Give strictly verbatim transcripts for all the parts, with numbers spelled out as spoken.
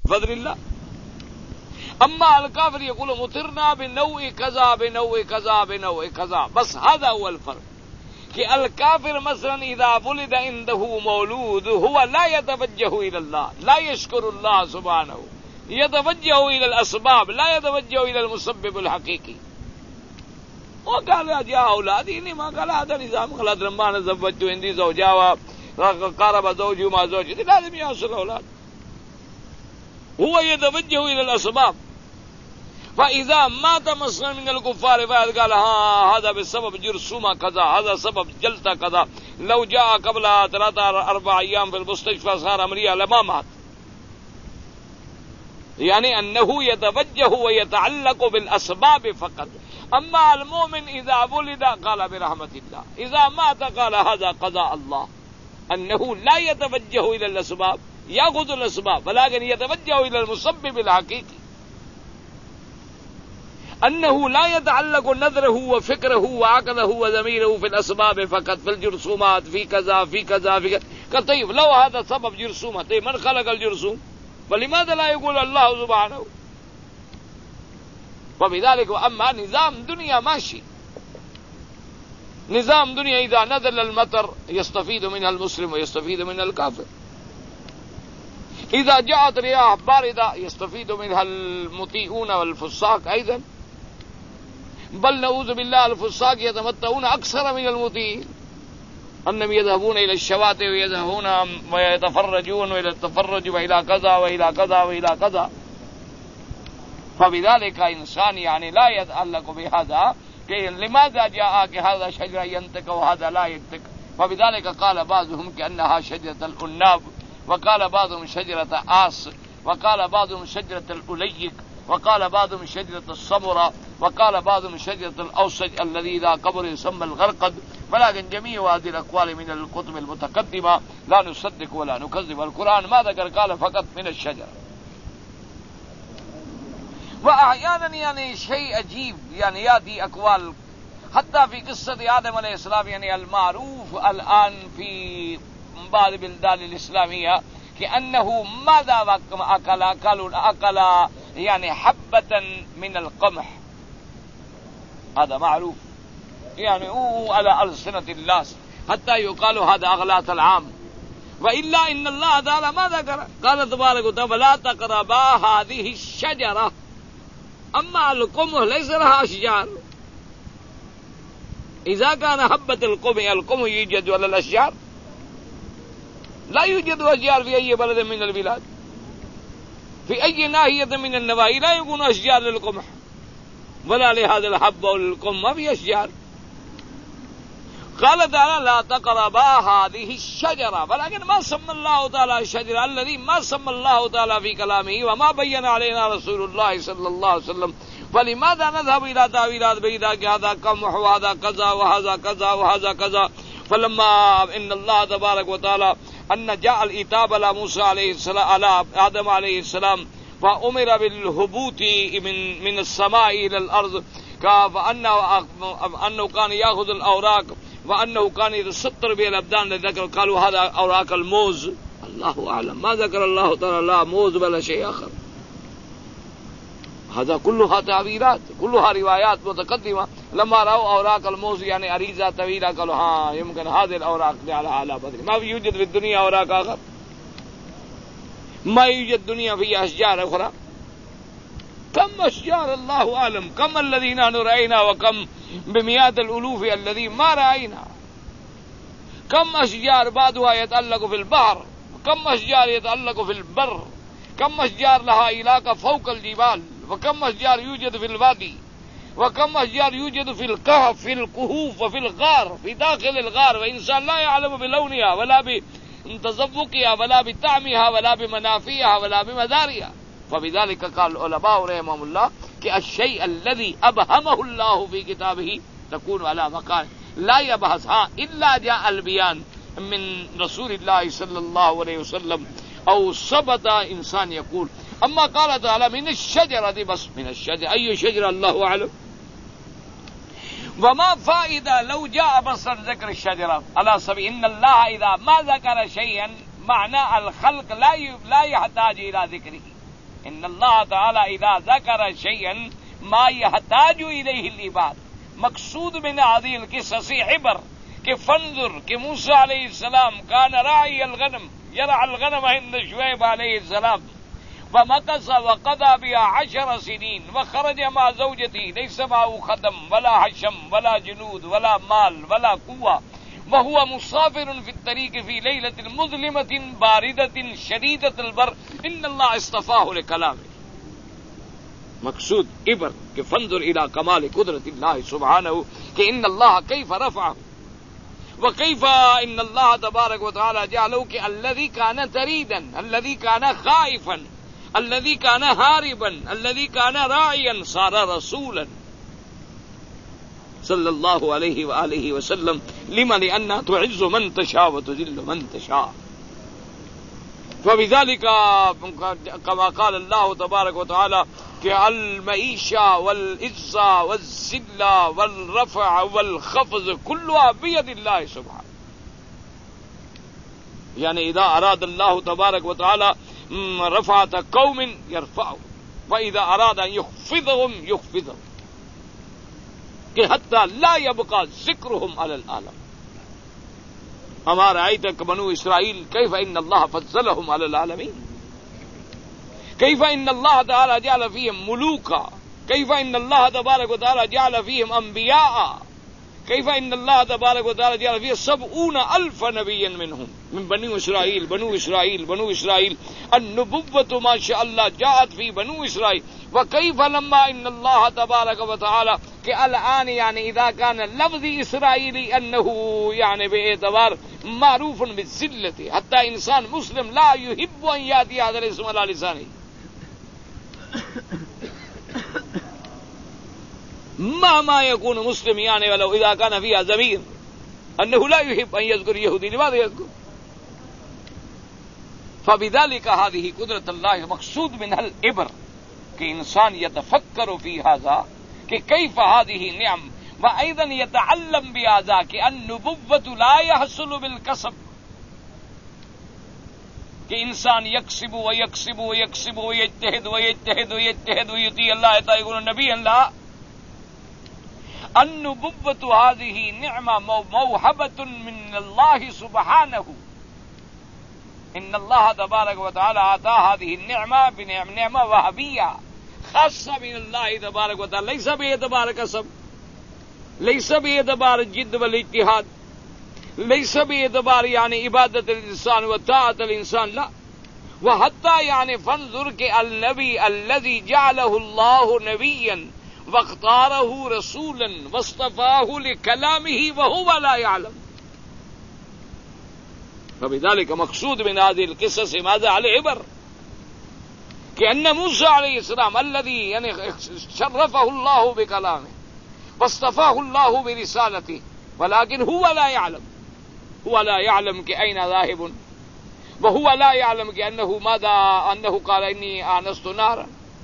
بفضل اللہ. اما الكافر يقول مطرنا بنوع كذا بنوع كذا بنوع كذا. بس هذا هو الفرق کہ الكافر مثلا اذا ولد عنده مولود هو لا يتوجه الى الله، لا يشكر الله سبحانه، يتوجه الى الاسباب، لا يتوجه الى المسبب الحقيقي. وقال يا اولادي اني ما قال هذا نظام غلط لما انا زوجت عندي زوجها وقارب زوجي وما زوجتي لازم يحصل اولاد. هو يتوجه الى الاسباب. فاذا مات مثلا من الكفار فقال قال ها هذا بسبب جرثومه كذا، هذا سبب جلطه كذا، لو جاء قبل ثلاثة أربع أيام في المستشفى صار عملية لما مات. يعني أنه يتوجه ويتعلق بالأسباب فقط. أما المؤمن إذا ولد قال برحمة الله، إذا مات قال هذا قضاء الله. أنه لا يتوجه إلى الأسباب، يأخذ الأسباب ولكن يتوجه إلى المسبب الحقيقي. أنه لا يتعلق نظره وفكره وعقله وضميره في الأسباب فقط، في الجرثومات، في كذا في كذا في كذا. طيب لو هذا سبب جرثومة، طيب من خلق الجرثوم؟ فلماذا لا يقول الله سبحانه؟ وبذلك أما نظام دنيا ماشي، نظام دنيا إذا نزل المطر يستفيد منها المسلم ويستفيد منها الكافر، إذا جاءت رياح باردة يستفيد منها المطيعون والفساق أيضا، بل نعوذ بالله الفساق يتمتعون أكثر من المطيعين، أنهم يذهبون إلى الشواطئ ويذهبون ويتفرجون وإلى التفرج وإلى كذا وإلى كذا وإلى كذا. فبذلك إنسان يعني لا يتعلق بهذا کہ لماذا جاء کہ هذا شجرة ينطق وهذا لا ينطق. فبذلك قال بعضهم كأنها شجرة الأناب، وقال بعضهم شجرة آس، وقال بعضهم شجرة الأليك، وقال بعضهم شجرة الصمرة، وقال بعضهم شجرة الأوسج الذي إذا قبر يسمى الغرقد. ولكن جميع هذه الأقوال من الكتب المتقدمة لا نصدق ولا نكذب. القرآن ما ذكر، قال فقط من الشجرة. وأحيانا يعني شيء عجيب يعني يأتي أقوال حتى في قصة آدم عليه السلام، يعني المعروف الآن في بعض البلدان الإسلامية كأنه ماذا أكل أكل أكل يعني حبة من القمح، هذا معروف يعني هو على ألسنة الناس حتى يقال هذا أغلاط العام. وإلا إن الله تعالى ما ذكر، قال تبارك وتعالى لا تقربا هذه الشجرة. أما القمح ليس لها أشجار. إذا كان حبة القمح، القمح يوجد على الأشجار؟ لا يوجد أشجار في أي بلد من البلاد، في أي ناحية من النواحي لا يكون أشجار للقمح ولا لهذا الحبة والقمح، ما في أشجار. قال تعالى لا تقربا هذه الشجرة، ولكن ما سمى الله تعالى الشجرة الذي ما سمى الله تعالى في كلامه وما بين علينا رسول الله صلى الله عليه وسلم. فلماذا نذهب إلى تأويلات بعيدة هذا قمح وهذا كذا وهذا كذا وهذا كذا؟ فلما إن الله تبارك وتعالى أن جاء العتاب على موسى عليه السلام على آدم عليه السلام فأمر بالهبوط من من السماء إلى الأرض، فأنه أنه كان يأخذ الأوراق وأنه كان يتستر به الأبدان. ذكر قالوا هذا أوراق الموز، الله أعلم ما ذكر الله تعالى لا موز ولا شيء آخر. هذا كلها تعبيرات، كلها روايات متقدمة. لما رأوا أوراق الموز يعني أريزة طويلة قالوا ها يمكن هذه الأوراق على على بدر. ما يوجد في الدنيا أوراق آخر، ما يوجد دنيا فيها أشجار أخرى. كم أشجار الله أعلم، كم الذين نحن رأينا وكم بمئات الألوف الذين ما رأينا. كم أشجار بعضها يتألق في البحر، كم أشجار يتألق في البر، كم أشجار لها علاقة فوق الجبال، وكم أشجار يوجد في الوادي، وكم أشجار يوجد في الكهف في الكهوف وفي الغار في داخل الغار، وإنسان لا يعلم بلونها ولا بتذوقها ولا بطعمها ولا بمنافعها ولا بمدارها. فبذلك قال العلماء رحمهم الله کہ الشيء الذي أبهمه الله في كتابه تكون على مكان لا يبحثها إلا جاء البيان من رسول الله صلى الله عليه وسلم أو ثبت إنسان يقول. أما قال تعالى من الشجرة، بس من الشجرة، أي شجرة الله أعلم. وما فائدة لو جاء بس ذكر الشجرة على سبيل إن الله إذا ما ذكر شيئا معنى الخلق لا لا يحتاج إلى ذكره. ان اللہ تعالی اذا ذکر شیئا ما يحتاج الیہ العباد. مقصود من هذه القصص عبر کہ فانظر کہ موسیٰ علیہ السلام کان راعی الغنم یرعى الغنم عند شعیب علیہ السلام ومكث وقضى بها عشر سنين وخرج مع زوجته ليس معه خدم ولا حشم ولا جنود ولا مال ولا قوة وهو مسافر في الطريق في ليلة مظلمة باردة شديدة البر إن الله اصطفاه لكلامه. مقصود عبر کہ فانظر الى کمال قدرت اللہ سبحانہ کہ ان اللہ کیف رفعہ وکیف ان اللہ تبارک و تعالی جعلہ کہ الذی کان تریدا الذی کان خائفا الذی کان ہاربا الذی کان راعیا صار رسولا صلی اللہ علیہ وآلہ وسلم لما لأن تعز من تشاء وتذل من تشاء. فبذلك كما قال الله تبارك وتعالى کہ المعیشہ والعزہ والذلہ والرفع والخفض کلها بید اللہ سبحانہ. یعنی اذا اراد اللہ تبارک وتعالی رفعت قوم یرفعہ واذا اراد ان یخفضهم یخفضهم کہ حتی لا یبقى ذکرهم علی العالم. ہمارا آیت بنو اسرائیل کیف ان اللہ فضلهم علی العالمین كيف ان الله تعالى جعل فيهم ملوكا كيف ان الله تبارك وتعالى جعل فيهم انبياء كيف ان الله تبارك وتعالى جعل فيهم سبعون الف نبيا منهم من بني اسرائيل بنو اسرائيل بنو اسرائيل النبوة ما شاء الله جاءت في بنو اسرائيل. وكيف لما ان الله تبارك وتعالى کہ الان يعني اذا كان لفظ اسرائيلي انه يعني باعتبار معروف بالذلة حتى انسان مسلم لا يحب ان ياتي هذا الاسم على لسانه ما ما يكون مسلم يعني ولو اذا كان فيها ضمير انه لا يحب ان يذكر يهودي لماذا يذكر. فبذلك هذه قدرة الله مقصود منها العبر کہ انسان يتفكر في هذا کہ كيف هذه النعم وايضا يتعلم بهذا کہ النبوة لا يحصل بالكسب کہ انسان یکسب و یکسب و یکسب و یجتہد و یجتہد و یجتہد و یطیع اللہ حتی یکون نبی اللہ. النبوة هذه نعمة موهبة من الله سبحانه. ان الله تبارك وتعالى اعطى هذه النعمة بنعمة وهبية خاصة من الله تبارك وتعالى ليس باعتبار كسب ليس باعتبار الجد والاجتهاد ليس باعتبار يعني عبادة الإنسان وطاعة الإنسان لا. وحتى يعني فانظر کہ النبي الذي جعله الله نبيا واختاره رسولا واصطفاه لكلامه وهو لا يعلم. فبذلك مقصود من هذه القصص ماذا العبر کہ ان موسى عليه السلام الذي يعني شرفه الله بكلامه واصطفاه الله برسالته ولكن هو لا يعلم هو لا يعلم کہ أين ذاهب وهو لا يعلم كأنه ماذا أنه قال إني آنست نارا.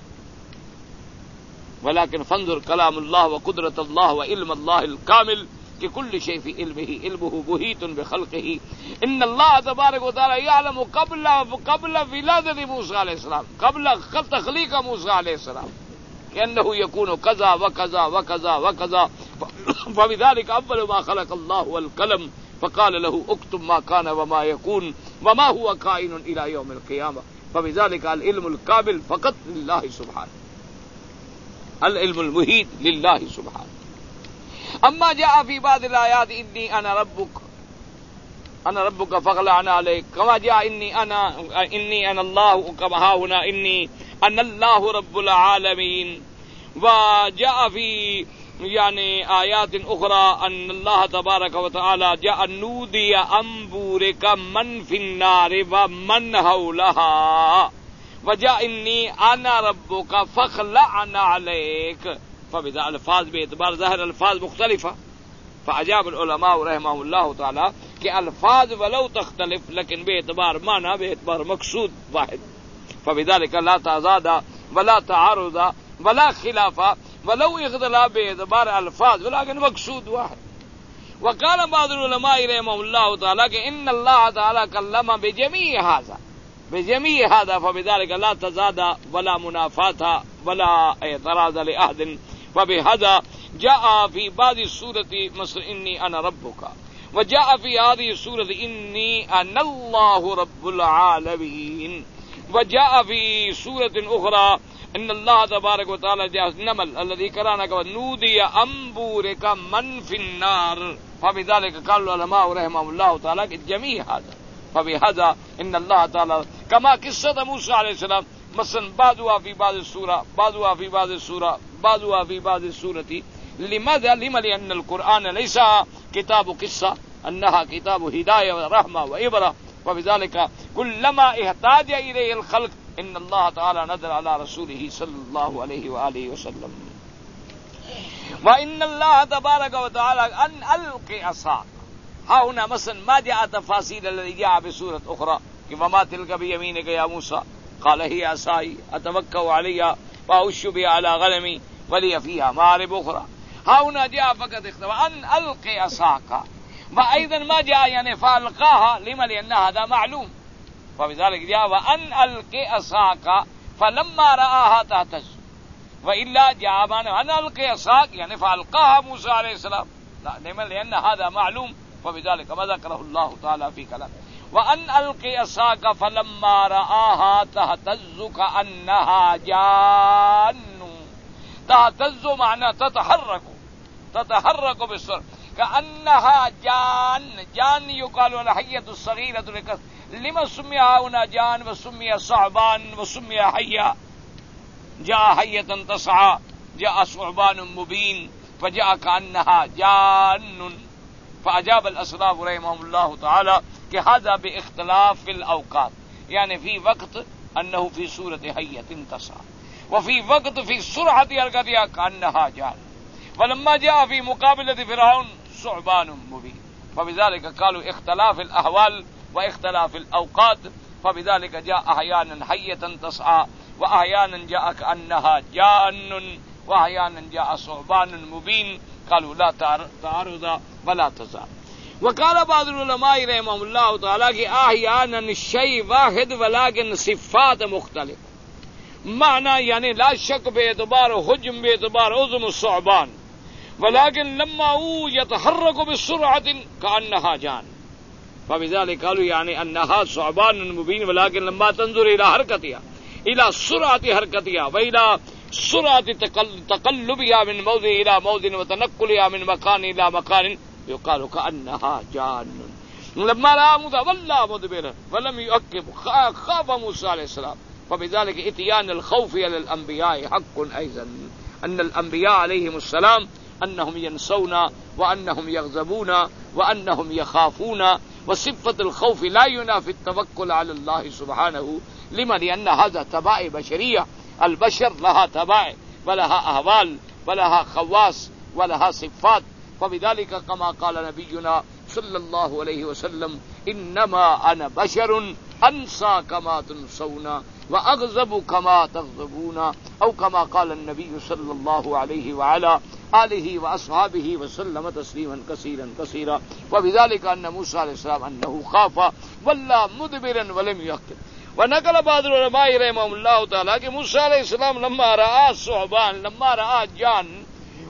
ولكن فانظر كلام الله وقدرة الله وعلم الله الكامل کہ كل شيء في علمه علمه محيط بخلقه. إن الله تبارك وتعالى يعلم قبل قبل ولادة موسى عليه السلام قبل تخليق موسى عليه السلام كأنه يكون كذا وكذا وكذا وكذا. فبذلك أول ما خلق الله القلم فقال له اكتب ما كان وما يكون وما هو كائن إلى يوم القيامة. فبذلك العلم الكامل فقط لله سبحانه العلم المحيط لله سبحانه. اما جاء في بعض الآيات إني أنا ربك أنا ربك فاخلع عليك كما جاء إني أنا إني أنا الله كما ها هنا إني أنا الله رب العالمين. وجاء في يعني آيات أخرى أن الله تبارك وتعالى جاء نودي أن بورك من في النار ومن حولها وجاء إني أنا ربك فاخلع عليك. فبذا الفاظ باعتبار ظاہر الفاظ مختلفة. فأجاب العلماء رحمهم الله تعالى کہ الفاظ ولو تختلف لیکن باعتبار معنی باعتبار مقصود واحد. فبذلك لا تضاد ولا تعارض ولا خلاف ولو اختلاف باعتبار الفاظ ولكن مقصود واحد. وقال بعض العلماء رحمهم الله تعالى کہ ان الله تعالى كلم بجميع هذا بجميع هذا فبذلك لا تزاد ولا منافاة ولا اعتراض لأحد. فبهذا جاء في بعض السورة مثل إني أنا ربك، وجاء في هذه السورة إني أنا الله رب العالمين، وجاء في سورة أخرى ان اللہ تبارک و تعالی جاء النمل الذي قرأناك ونودي أن بورك من في النار. فبذلك قال العلماء رحمهم الله تعالى جميع هذا. فبهذا ان الله تعالى كما قصة موسى عليه السلام مثلا بعضها في بعض السورة بعضها في بعض السورة بعضها في بعض السورة. لماذا؟ لما لأن القرآن ليس كتاب قصة، انها كتاب هداية ورحمة وعبرة. وبذلك كلما احتاج إليه الخلق ان اللہ تعالی نزل على رسوله صلی اللہ علیہ وآلہ وسلم. وان اللہ تبارک وتعالى ان القي عصاك. ها هنا مثلا ما جاء تفاصيل الذي جاء بسورة اخرى وما تلك بيمينك يا موسى قال هي عصاي اتوكل عليها واهش بها على غنمي ولي فيها مآرب اخرى. ها هنا جاء فقط اختبار ان القي عصاك. وايضا ما جاء يعني فالقاها لما لان هذا معلوم. فبذلك جاء وأن ألقي عصاك فلما رآها تهتز. وإلا جاء معنى أن ألقي عصاك يعني فألقاها موسى عليه السلام، لا لأن هذا معلوم. فبذلك ما ذكره الله تعالى في كلامه وأن ألقي عصاك فلما رآها تهتز كأنها جان. تهتز معنى تتحرك تتحرك بالسرعة كأنها جان. جان يقال الحية الصغيرة لكثر. لما سمي هنا جان وسمي صعبان وسمي حيا؟ جاء حية تسعى، جاء صعبان مبين، فجاء كأنها جان. فأجاب الأسلاف رحمهم الله تعالى کہ هذا باختلاف في الأوقات، يعني في وقت أنه في سورة حية تسعى، وفي وقت في سرعة حركتها كأنها جان. ولما جاء في مقابلة فرعون صعبان مبين. فبذلك قالوا اختلاف الأحوال واختلاف الأوقات. فبذلك جاء أحيانا حية تسعى، وأحيانا جاء كأنها جان، وأحيانا جاء صعبان مبين. قالوا لا تعارض ولا تزال. وقال بعض العلماء رحمهم الله تعالى کہ أحيانا الشيء واحد ولكن صفات مختلف. معنى يعني لا شك باعتبار حجم باعتبار عظم الصعبان، ولكن لما هو يتحرك بسرعة كأنها جان. فبذلك قالوا يعني أنها صعبان مبين، ولكن لما تنظر إلى حركتها إلى سرعة حركتها وإلى سرعة تقلبها من موضع إلى موضع وتنقلها من مكان إلى مكان يقال كأنها جان. لما رأى موسى ولى مدبرا ولم يعقب خاف موسى عليه السلام. فبذلك اتيان الخوف على الأنبياء حق أيضا، أن الأنبياء عليهم السلام أنهم ينسون وأنهم يغضبون وأنهم يخافون. وصفة الخوف لا ينافي التوكل على الله سبحانه. لما؟ لأن هذا تبع بشرية. البشر لها تبع ولها أهوال ولها خواص ولها صفات. فبذلك كما قال نبينا صلى الله عليه وسلم إنما أنا بشر أنسى كما تنسون وأغضب كما تغضبون، أو كما قال النبي صلى الله عليه وعلى آله وأصحابه وسلم تسليما كثيرا كثيرا. وبذلك أن موسى عليه السلام أنه خاف ولا مدبرا ولم يعقب. ونقل بعض العلماء رحمهم الله تعالى کہ موسى عليه السلام لما رأى الثعبان لما رأى جان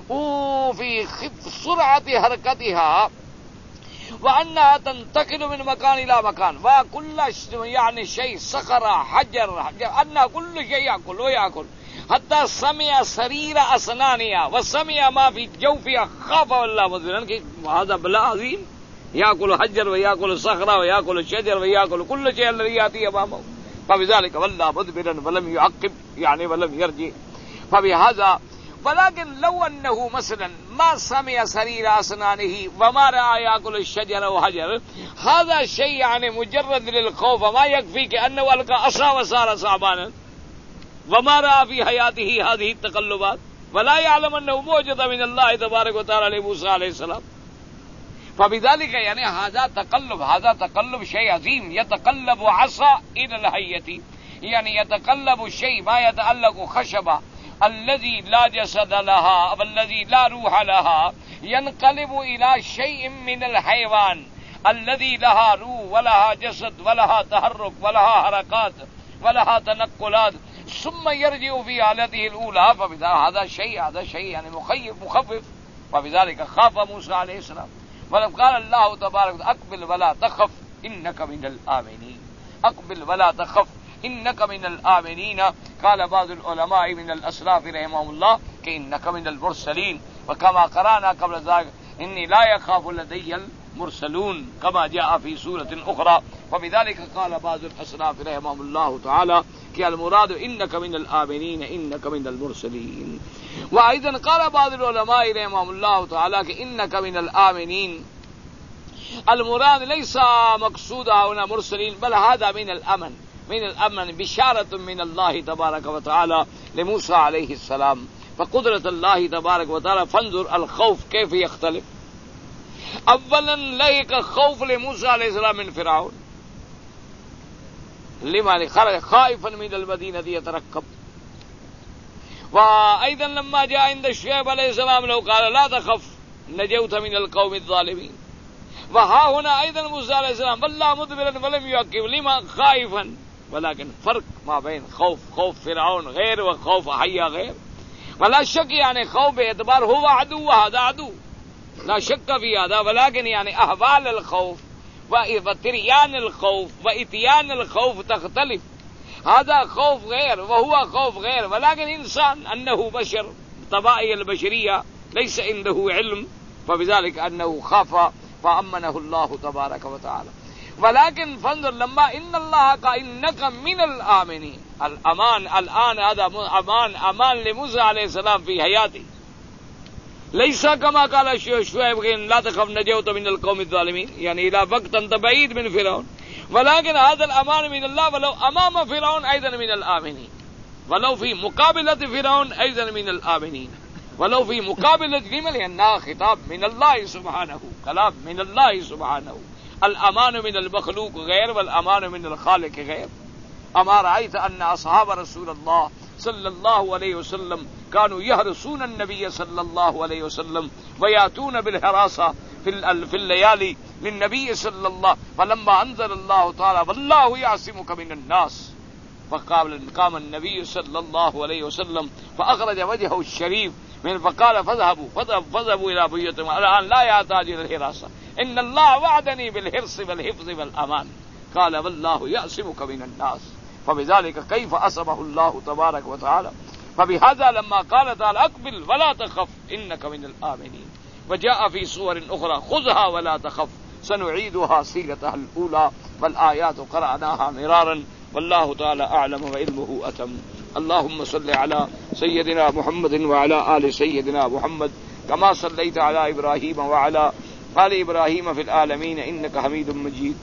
وفي سرعة حركتها وأنها تنتقل من مكان إلى مكان وكل يعني شيء صخرة حجر حجر أن كل شيء يأكل ويأكل حتى سمع سرير أسنانها وسمع ما في جوفها خاف والله مدبرا کہ هذا بلا عظيم يأكل حجر ويأكل صخرة ويأكل شجر ويأكل كل شيء الذي يأتي أمامه. فبذلك والله مدبرا ولم يعقب يعني ولم يرجع. فبهذا ولكن لو أنه مثلا ما سمع سرير أسنانه وما رأى يأكل الشجر وحجر هذا شيء يعني مجرد للخوف ما يكفي كأنه ألقى عصا وصار صعبانا وما رأى في حياته هذه التقلبات ولا يعلم أنه موجود من الله تبارك وتعالى لموسى عليه السلام. فبذلك يعني هذا تقلب هذا تقلب شيء عظيم. يتقلب عصا إلى الحية يعني يتقلب الشيء ما يتعلق خشبة الذي لا جسد لها والذي لا روح لها ينقلب إلى شيء من الحيوان الذي لها روح ولها جسد ولها تحرك ولها حركات ولها تنقلات ثم يرجع في حالته الأولى فبذلك هذا شيء هذا شيء يعني مخيف مخفف وبذلك خاف موسى عليه السلام. ولم قال الله تبارك أقبل ولا تخف إنك من الآمنين أقبل ولا تخف إنك من الآمنين. قال بعض العلماء من الأسلاف رحمهم الله إنك من المرسلين وكما قرأنا قبل ذلك إني لا يخاف لدي المرسلون كما جاء في سورة أخرى. وبذلك قال بعض الأسلاف رحمهم الله تعالى کہ المراد انك من الآمنين انك من المرسلين. وايضا قال بعض العلماء رحمهم الله تعالى کہ انك من الآمنين المراد ليس مقصود هنا مرسلين بل هذا من الامن من الامن بشارة من الله تبارك وتعالى لموسى عليه السلام. فقدرة الله تبارك وتعالى فانظر الخوف كيف يختلف. اولا لهك خوف لموسى عليه السلام من فرعون لما خرج خائفا من المدينة يترقب. وأيضا لما جاء عند شعيب عليه السلام لو قال لا تخف نجوت من القوم الظالمين. وها هنا أيضا موسى عليه السلام والله مدبرا ولم يعقب لما خائفا. ولكن فرق ما بين خوف خوف فرعون غير وخوف حيا غير. ولا شك يعني خوف باعتبار هو عدو وهذا عدو لا شك في هذا. ولكن يعني أحوال الخوف وتريان الخوف وإتيان الخوف تختلف. هذا خوف غير وهو خوف غير. ولكن إنسان أنه بشر طبائع البشرية ليس عنده علم فبذلك أنه خاف فأمنه الله تبارك وتعالى. ولكن فانظر لما إن الله قال إنك من الآمنين الأمان الآن هذا أمان أمان لموسى عليه السلام في حياته ليس كما قال شعيب لا تخف نجوت من القوم الظالمين يعني إلى وقت أنت بعيد من فرعون. ولكن هذا الأمان من الله ولو أمام فرعون أيضا من الآمنين ولو في مقابلة فرعون أيضا من الآمنين ولو في مقابلة لمن لأنها خطاب من الله سبحانه كلام من الله سبحانه. الأمان من المخلوق غير والأمان من الخالق غير. أما رأيت أن أصحاب رسول الله صلى الله عليه وسلم كانوا يحرسون النبي صلى الله عليه وسلم ويأتون بالحراسة في في الليالي للنبي صلى الله. فلما أنزل الله تعالى والله يعصمك من الناس فقال قام النبي صلى الله عليه وسلم فأخرج وجهه الشريف من فقال فاذهبوا فاذهبوا إلى بيوتكم الآن لا يحتاج إلى الحراسة إن الله وعدني بالحرص والحفظ والأمان. قال والله يعصمك من الناس. فبذلك كيف أصبه الله تبارك وتعالى. فبهذا لما قال تعالى أقبل ولا تخف إنك من الآمنين وجاء في صور أخرى خذها ولا تخف سنعيدها سيرتها الأولى والآيات قرأناها مرارا والله تعالى أعلم وعلمه أتم. اللهم صل على سيدنا محمد وعلى آل سيدنا محمد كما صليت على إبراهيم وعلى آل إبراهيم في العالمين إنك حميد مجيد.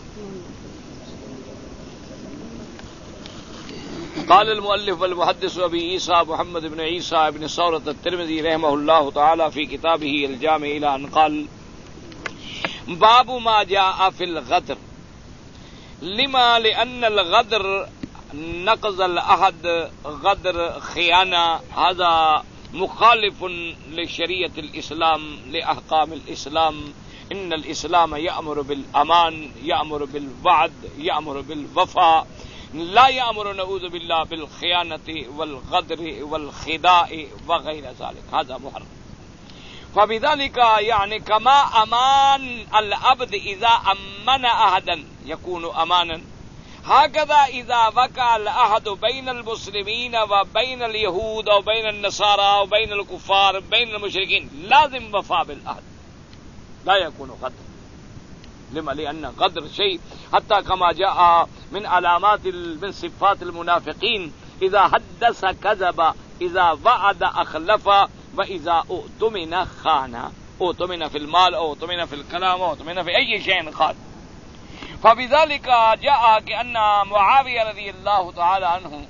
قال المؤلف والمحدث أبي عيسى محمد بن عيسى بن ثورة الترمذي رحمه الله تعالى في كتابه الجامع إلى أن قال باب ما جاء في الغدر. لما لأن الغدر نقض العهد غدر خيانة هذا مخالف لشريعة الإسلام لأحكام الإسلام. إن الإسلام يأمر بالأمان يأمر بالوعد يأمر بالوفاء لا يأمر نعوذ بالله بالخيانة والغدر والخداع وغير ذلك هذا محرم. فبذلك يعني كما أمان العبد إذا أمن أحدا يكون أمانا هكذا إذا وقع العهد بين المسلمين وبين اليهود أو بين النصارى وبين الكفار بين المشركين لازم وفاء بالعهد لا يكون غدر. لما لأن غدر شيء حتى كما جاء من علامات من صفات المنافقين إذا حدث كذب إذا وعد أخلف وإذا اؤتمن خان. اؤتمن في المال أو اؤتمن في الكلام أو اؤتمن في أي شيء خان. فبذلك جاء كأن معاوية رضي الله تعالى عنه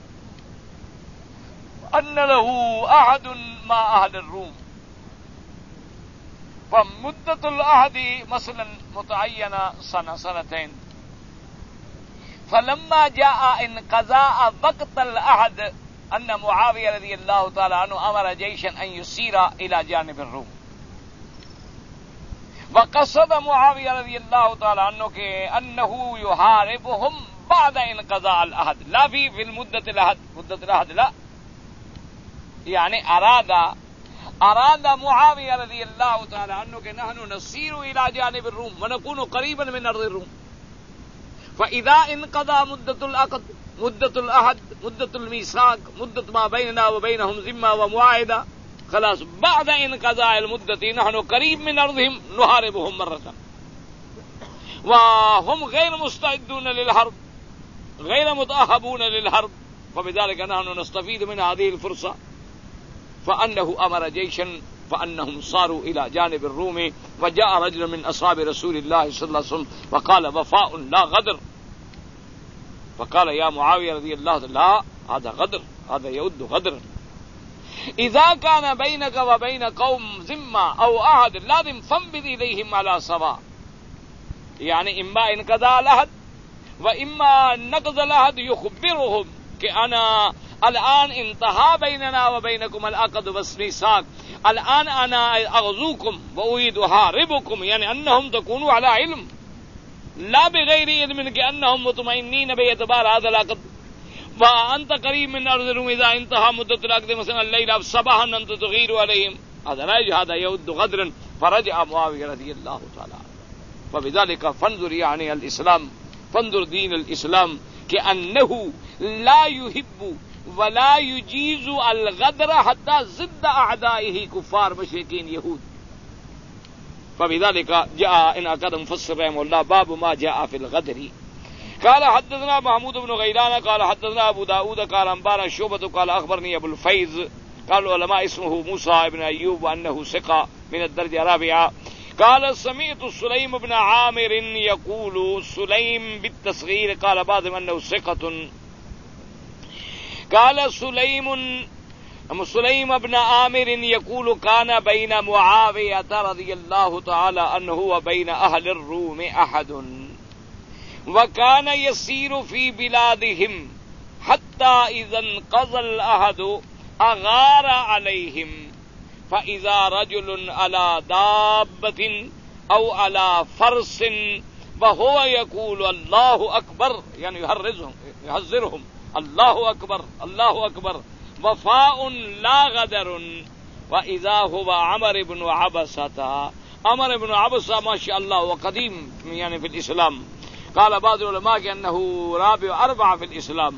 أن له عهد مع أهل الروم فمدة العهد مثلا متعينة سنة سنتين. فلما جاء انقضاء وقت العهد أن معاوية رضي الله تعالى عنه أمر جيشا أن يسير إلى جانب الروم وقصد معاویہ رضی اللہ تعالی عنہ کہ انہ یحاربهم بعد انقضاء العہد لا فی فی المدت العہد مدت العہد لا یعنی اراد اراد معاویہ رضی اللہ تعالی عنہ کہ نحن نسیر الى جانب الروم ونكون قریبا من ارض الروم فاذا انقضى مدت العقد مدت العہد مدت الميثاق مدت ما بيننا وبينهم ذمہ ومواعدہ خلاص بعد انقضاء المدت نحن قریب من ارضهم نحاربهم مرة وهم غير مستعدون للحرب غير متأهبون للحرب فبذلك نحن نستفيد من هذه الفرصة فأنه أمر جيشا فأنهم صاروا إلى جانب الروم وجاء رجل من أصحاب رسول الله صلى الله عليه وسلم وقال وفاء لا غدر فقال يا معاوية رضي الله عنه لا هذا غدر هذا يؤد غدر إذا كان بينك وبين قوم ذمة أو عهد لازم فانبذ إليهم على سواء يعني إما انقضاء العهد وإما نقض العهد يخبرهم كأنا الآن انتهى بيننا وبينكم العقد والميثاق الآن أنا أغزوكم وأريد أحاربكم يعني أنهم تكونوا على علم لا بغير علم كأنهم مطمئنين باعتبار هذا العقد وأنت قريب من أرض الروم إذا انتهى مدة العقد مثلا الليلة صباحا أنت تغير عليهم هذا لا يجوز هذا يؤد غدرا فرجع معاوية رضي الله تعالى عنه وبذلك فانظر يعني الإسلام فانظر دين الإسلام كأنه لا يحب ولا يجيز الغدر حتى ضد أعدائه كفار مشركين يهود فبذلك جاء إن أكاد مفسر رحمه الله باب ما جاء في الغدر قال حدثنا محمود بن غيلان قال حدثنا أبو داود قال أنبانا شعبة قال أخبرني أبو الفيض قال العلماء اسمه موسى بن أيوب وأنه ثقة من الدرجة الرابعة قال سمعت سليم بن عامر يقول سليم بالتصغير قال بعضهم أنه ثقة قال سليم سليم بن عامر يقول كان بين معاوية رضي الله تعالى عنه وبين أهل الروم أحد وكان يسير في بلادهم حتى إذا انقضى العهد أغار عليهم فإذا رجل على دابة أو على فرس وهو يقول الله أكبر يعني يحرزهم يحذرهم الله أكبر الله أكبر وفاء لا غدر وإذا هو عمر بن عبسة عمر بن عبسة ما شاء الله وقديم يعني في الإسلام قال بعض العلماء أنه رابع أربعة في الإسلام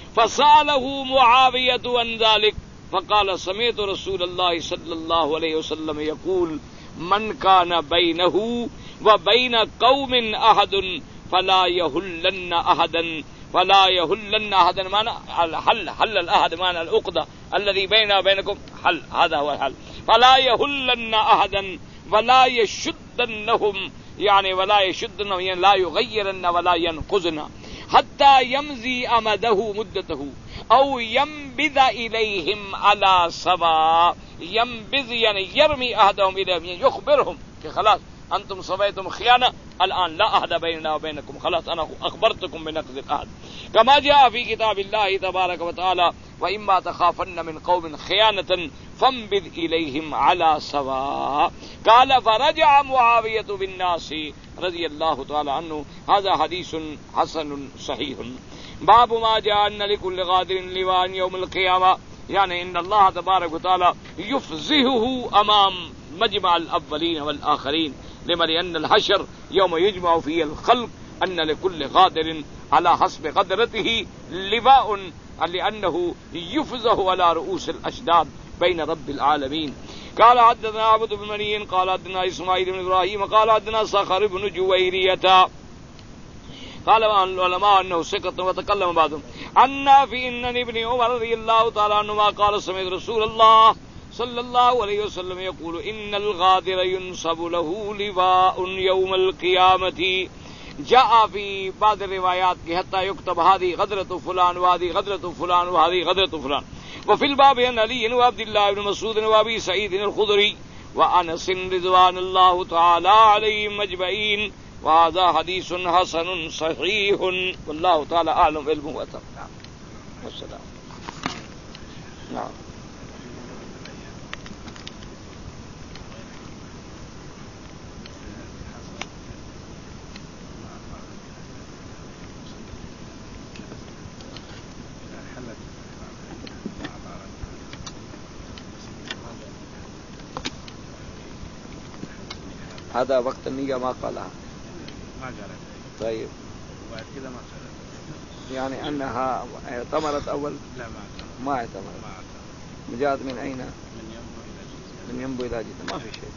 فسأله معاوية عن ذلك فقال سمعت رسول الله صلى الله عليه وسلم يقول من كان بينه وبين قوم أحد فلا يهلن أحدا فلا يهلن أحدا معنى الحل حل الأحد معنى العقدة الذي بيننا وبينكم حل هذا هو الحل فلا يهلن أحدا ولا يشدنهم يعني ولا يشدنهم يعني لا يغيرن ولا ينقضن حتى يمضي أمده مدته أو ينبذ إليهم على سواء ينبذ يعني يرمي أحدهم إليهم يعني يخبرهم کہ خلاص أنتم صبيتم خيانة الآن لا عهد بيننا وبينكم خلاص أنا أخبرتكم بنقض العهد كما جاء في كتاب الله تبارك وتعالى وإما تخافن من قوم خيانة فانبذ إليهم على سواء قال فرجع معاوية بالناس رضي الله تعالى عنه هذا حديث حسن صحيح باب ما جاء أن لكل غادر لواء يوم القيامة يعني إن الله تبارك وتعالى يفزهه أمام مجمع الأولين والآخرين لما لأن الحشر يوم يجمع فيه الخلق أن لكل غادر على حسب قدرته لواء لأنه يفزه على رؤوس الأشداد بين رب العالمين قال حدثنا عبد بن مني قال حدثنا إسماعيل بن إبراهيم قال حدثنا صخر بن جويرية قال العلماء أنه سكت وتكلم بعضهم عن نافع أن ابن عمر رضي الله تعالى عنهما قال سمعت رسول الله صلى الله عليه وسلم يقول إن الغادر ينصب له لواء يوم القيامة جاء في بعض الروايات حتى يكتب هذه غدرة فلان وهذه غدرة فلان وهذه غدرة فلان وفي الباب عن علي وعبد الله بن مسعود وأبي سعيد الخدري وأنس رضوان الله تعالى عليهم أجمعين وهذا حديث حسن صحيح والله تعالى أعلم علمه وتقدم والسلام. نعم. هذا وقت النية ما قالها ما قالت. طيب وبعد كده ما قالت يعني أنها اعتمرت أول؟ لا ما اعتمرت. ما اعتمرت. ما اعتمرت. جاءت من أين؟ من ينبو إلى جدة. من ينبو إلى جدة ما في شيء.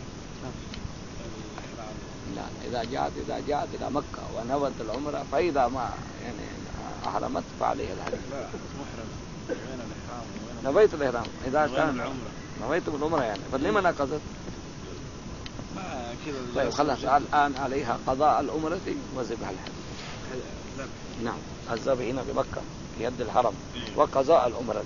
لا إذا جاءت إذا جاءت إلى مكة ونوت العمرة فإذا ما يعني أحرمت فعليها الحج. لا محرم وين الإحرام وين نويت الإحرام إذا وين كان العمرة. نويت بالعمرة يعني فلما نقضت؟ ما كذا. طيب خلاص الآن عليها قضاء العمرة وذبح الحج. نعم الذبح هنا بمكة في يد الحرم وقضاء العمرة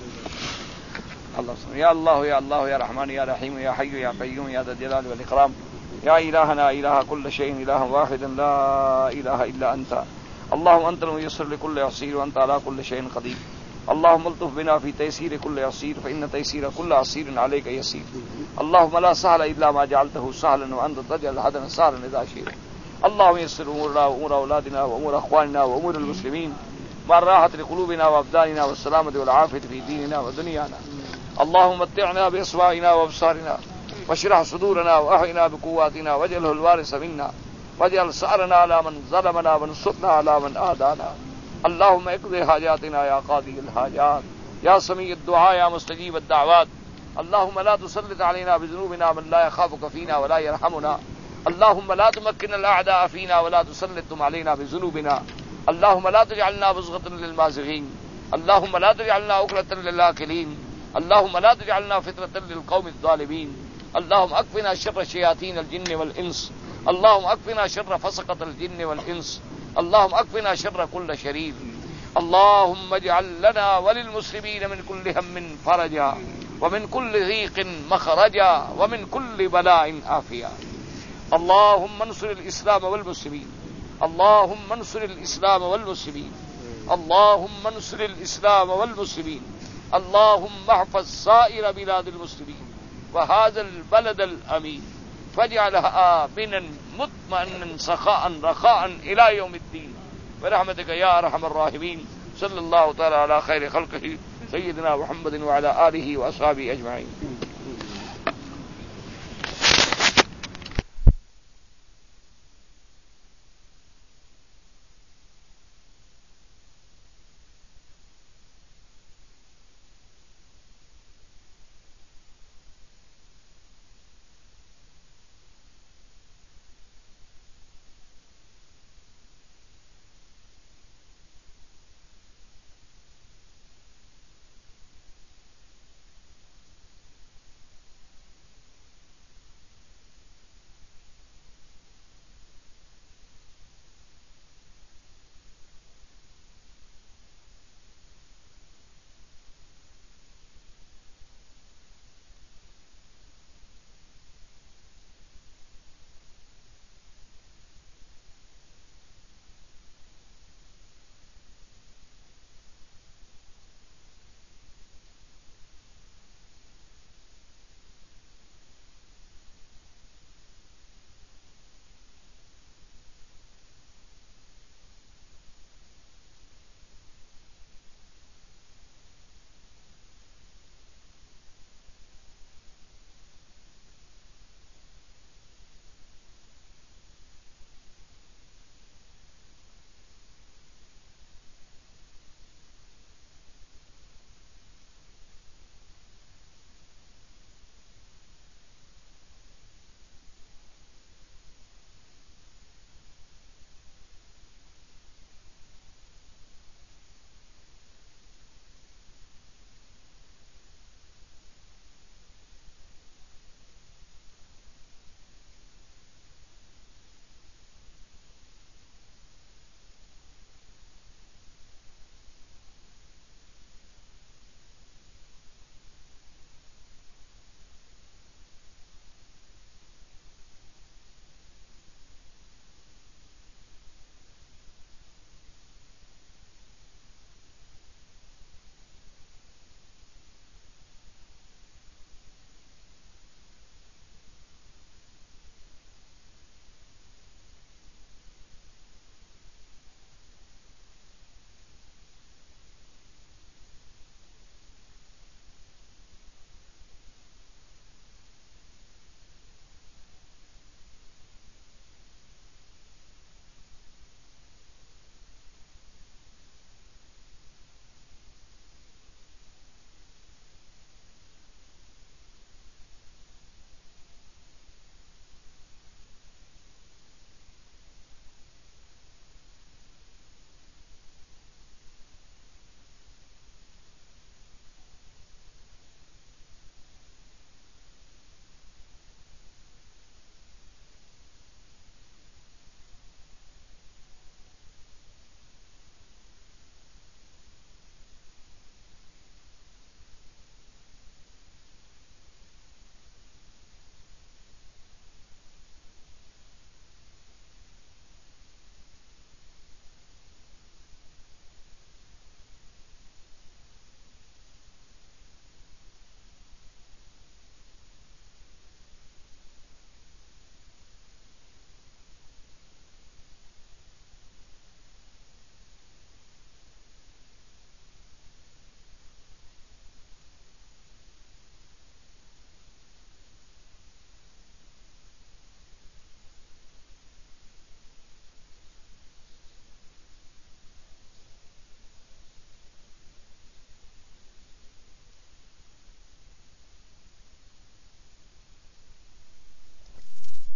الله سبحانه. يا الله يا الله يا رحمن يا رحيم يا حي يا قيوم يا ذا الجلال والإكرام يا إلهنا إله كل شيء إله واحد لا إله إلا أنت. اللهم أنت الميسر لكل عسير وأنت على كل شيء قدير. اللهم الطف بنا في تيسير كل عسير فإن تيسير كل عسير عليك يسير. اللهم لا سهل إلا ما جعلته سهلا وأنت تجعل الحزن سهلا إذا شئت. اللهم يسر أمورنا وأمور أولادنا وأمور أخواننا وأمور المسلمين مع الراحة لقلوبنا وأبداننا والسلامة والعافية في ديننا ودنيانا. اللهم متعنا بأسماعنا وأبصارنا واشرح صدورنا وأحينا بقواتنا واجعله الوارث منا واجعل ثأرنا على من ظلمنا وانصرنا على من آذانا. اللهم اقضي حاجاتنا يا قاضي الحاجات يا سميع الدعاء يا مستجيب الدعوات. اللهم لا تسلط علينا بذنوبنا من لا يخافك فينا ولا يرحمنا. اللهم لا تمكن الأعداء فينا ولا تسلطهم علينا بذنوبنا. اللهم لا تجعلنا بزغة للمازغين. اللهم لا تجعلنا أكلة للآكلين. اللهم لا تجعلنا فتنة للقوم الظالمين. اللهم أكفنا شر شياطين الجن والإنس. اللهم أكفنا شر فسقة الجن والإنس. اللهم أكفنا شر كل شرير. اللهم اجعل لنا وللمسلمين من كل هم فرجا ومن كل ضيق مخرجا ومن كل بلاء عافيا. اللهم انصر الإسلام والمسلمين. اللهم انصر الإسلام والمسلمين. اللهم انصر الإسلام والمسلمين. اللهم احفظ سائر بلاد المسلمين وهذا البلد الأمين فاجعلها آمنا مطمئنا سخاء رخاء إلى يوم الدين برحمتك يا أرحم الراحمين. صلى الله تعالى على خير خلقه سيدنا محمد وعلى آله وأصحابه أجمعين.